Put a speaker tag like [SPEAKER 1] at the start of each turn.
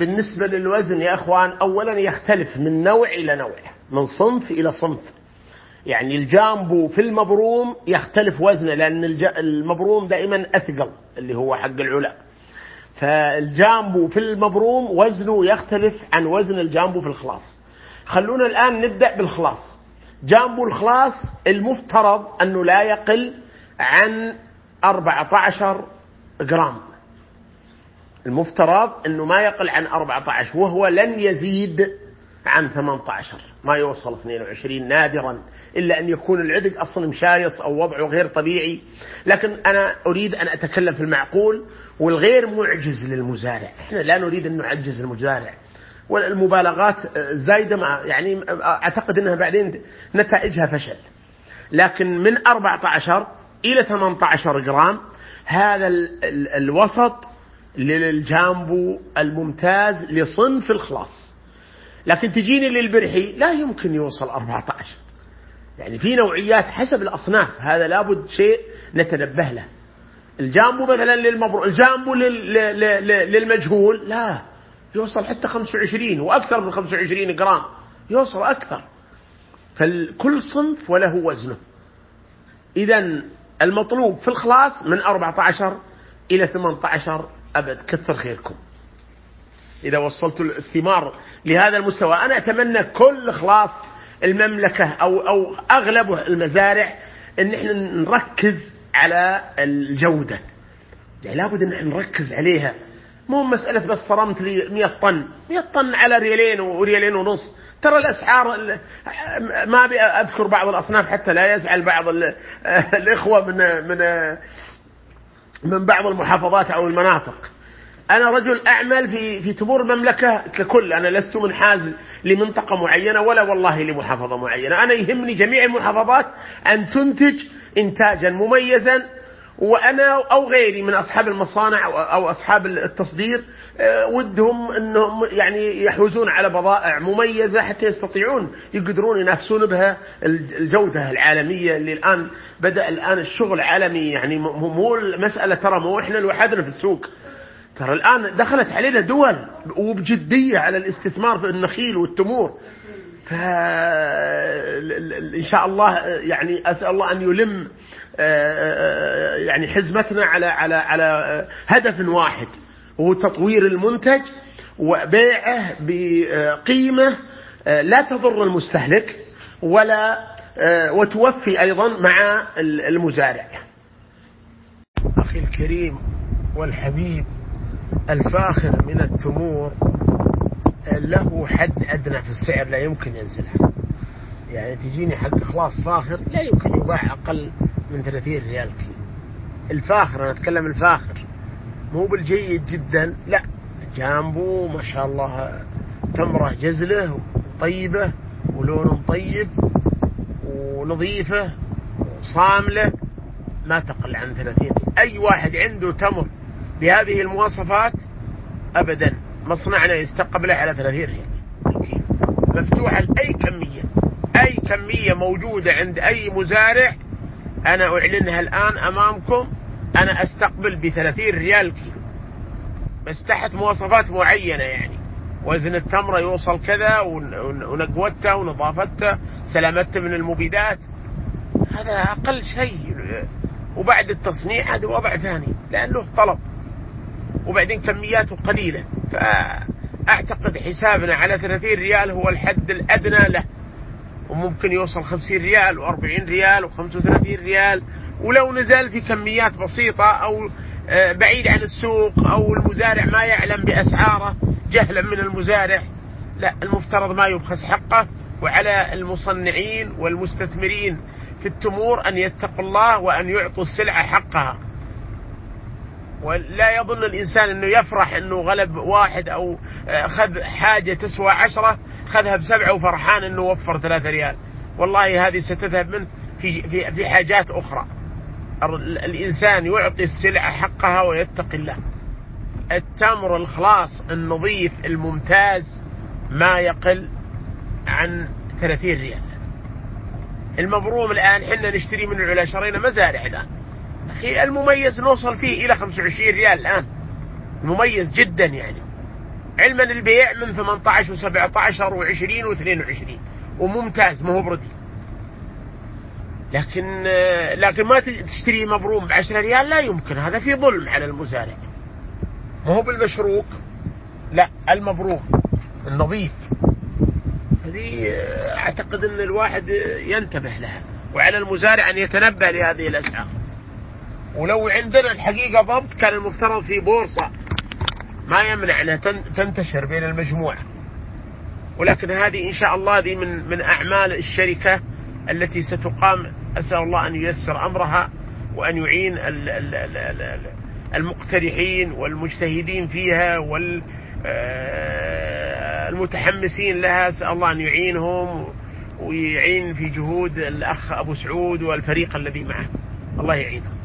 [SPEAKER 1] بالنسبة للوزن يا أخوان، أولا يختلف من نوع إلى نوع، من صنف إلى صنف. يعني الجامبو في المبروم يختلف وزنه، لأن المبروم دائما أثقل اللي هو حق العلا، فالجامبو في المبروم وزنه يختلف عن وزن الجامبو في الخلاص. خلونا الآن نبدأ بالخلاص. جامبو الخلاص المفترض أنه لا يقل عن 14 جرام، المفترض أنه ما يقل عن 14، وهو لن يزيد عن 18، ما يوصل 22 نادرا، إلا أن يكون العدق أصلا مشايص أو وضعه غير طبيعي. لكن أنا أريد أن أتكلم في المعقول والغير معجز للمزارع. إحنا لا نريد أن نعجز المزارع، والمبالغات زايدة يعني أعتقد أنها بعدين نتائجها فشل. لكن من 14 إلى 18 جرام هذا الوسط للجامبو الممتاز لصنف الخلاص. لكن تجيني للبرحي لا يمكن يوصل 14. يعني في نوعيات حسب الأصناف، هذا لابد شيء نتنبه له. الجامبو مثلا للمبروم، الجامبو للمجهول لا يوصل حتى 25 وأكثر من 25 جرام، يوصل أكثر. فكل صنف وله وزنه. إذن المطلوب في الخلاص من 14 إلى 18 أبد، كثر خيركم إذا وصلت الثمار لهذا المستوى. أنا أتمنى كل خلاص المملكة أو أغلب المزارع أن احنا نركز على الجودة، يعني لابد أن احنا نركز عليها. مو مسألة بس صرمت لي 100 طن 100 طن على ريالين وريالين ونص. ترى الأسعار، ما أذكر بعض الأصناف حتى لا يزعل بعض الإخوة من بعض المحافظات أو المناطق. أنا رجل أعمل في تمور المملكة ككل، أنا لست منحاز لمنطقة معينة ولا والله لمحافظة معينة. أنا يهمني جميع المحافظات أن تنتج إنتاجا مميزا، وأنا أو غيري من أصحاب المصانع أو أصحاب التصدير ودهم أنهم يعني يحوزون على بضائع مميزة حتى يستطيعون يقدرون ينافسون بها الجودة العالمية اللي الآن بدأ الآن الشغل عالمي. يعني مو المسألة ترى مو إحنا لوحدنا في السوق، ترى الآن دخلت علينا دول وبجدية على الاستثمار في النخيل والتمور. فإن شاء الله يعني أسأل الله أن يلم يعني حزمتنا على هدف واحد، وهو تطوير المنتج وبيعه بقيمة لا تضر المستهلك ولا وتوفي أيضا مع المزارع. أخي الكريم والحبيب، الفاخر من التمور له حد أدنى في السعر لا يمكن ينزلها. يعني تجيني حق خلاص فاخر لا يمكن يباع أقل من 30 ريال كيلو. الفاخر، أنا أتكلم الفاخر مو بالجيد جدا، لا، جامبو ما شاء الله تمره جزله طيبة ولون طيب ونظيفة وصاملة ما تقل عن 30. أي واحد عنده تمر بهذه المواصفات أبدا مصنعنا يستقبله على 30 ريال الكيلو مفتوحة لأي كمية. أي كمية موجودة عند أي مزارع أنا أعلنها الآن أمامكم، أنا أستقبل ب30 ريال كيلو، بس تحت مواصفات معينة. يعني وزن التمرة يوصل كذا، ونقوته ونظافته، سلامته من المبيدات، هذا أقل شيء. وبعد التصنيع هذا وضع ثاني لأنه طلب، وبعدين كمياته قليلة. فأعتقد حسابنا على 30 ريال هو الحد الأدنى له، وممكن يوصل 50 ريال و40 ريال و35 ريال. ولو نزل في كميات بسيطة أو بعيد عن السوق أو المزارع ما يعلم بأسعاره جهلا من المزارع، لا، المفترض ما يبخس حقه. وعلى المصنعين والمستثمرين في التمور أن يتقوا الله وأن يعطوا السلعة حقها. ولا يظن الإنسان أنه يفرح أنه غلب واحد أو خذ حاجة تسوى 10 خذها ب7 وفرحان أنه وفر 3 ريال. والله هذه ستذهب منه في حاجات أخرى. الإنسان يعطي السلعة حقها ويتقي الله. التمر الخلاص النظيف الممتاز ما يقل عن 30 ريال. المبروم الآن حنا نشتري من العلا، شرينا مزارع الآن، أخي المميز نوصل فيه إلى 25 ريال الآن، مميز جدا يعني. علما البيع من 18 و17 و20 و22 وممتاز، ما هو بردي. لكن ما تشتري مبروم ب10 ريال، لا يمكن، هذا في ظلم على المزارع. ما هو بالمشروك، لا، المبروم النظيف. هذه أعتقد أن الواحد ينتبه لها، وعلى المزارع أن يتنبه لهذه الأسعار. ولو عندنا الحقيقة ضبط كان المفترض في بورصة ما يمنع أنها تنتشر بين المجموعة، ولكن هذه إن شاء الله هذه من أعمال الشركة التي ستقام. أسأل الله أن ييسر أمرها وأن يعين المقترحين والمجتهدين فيها والمتحمسين لها. أسأل الله أن يعينهم ويعين في جهود الأخ أبو سعود والفريق الذي معه، الله يعينهم.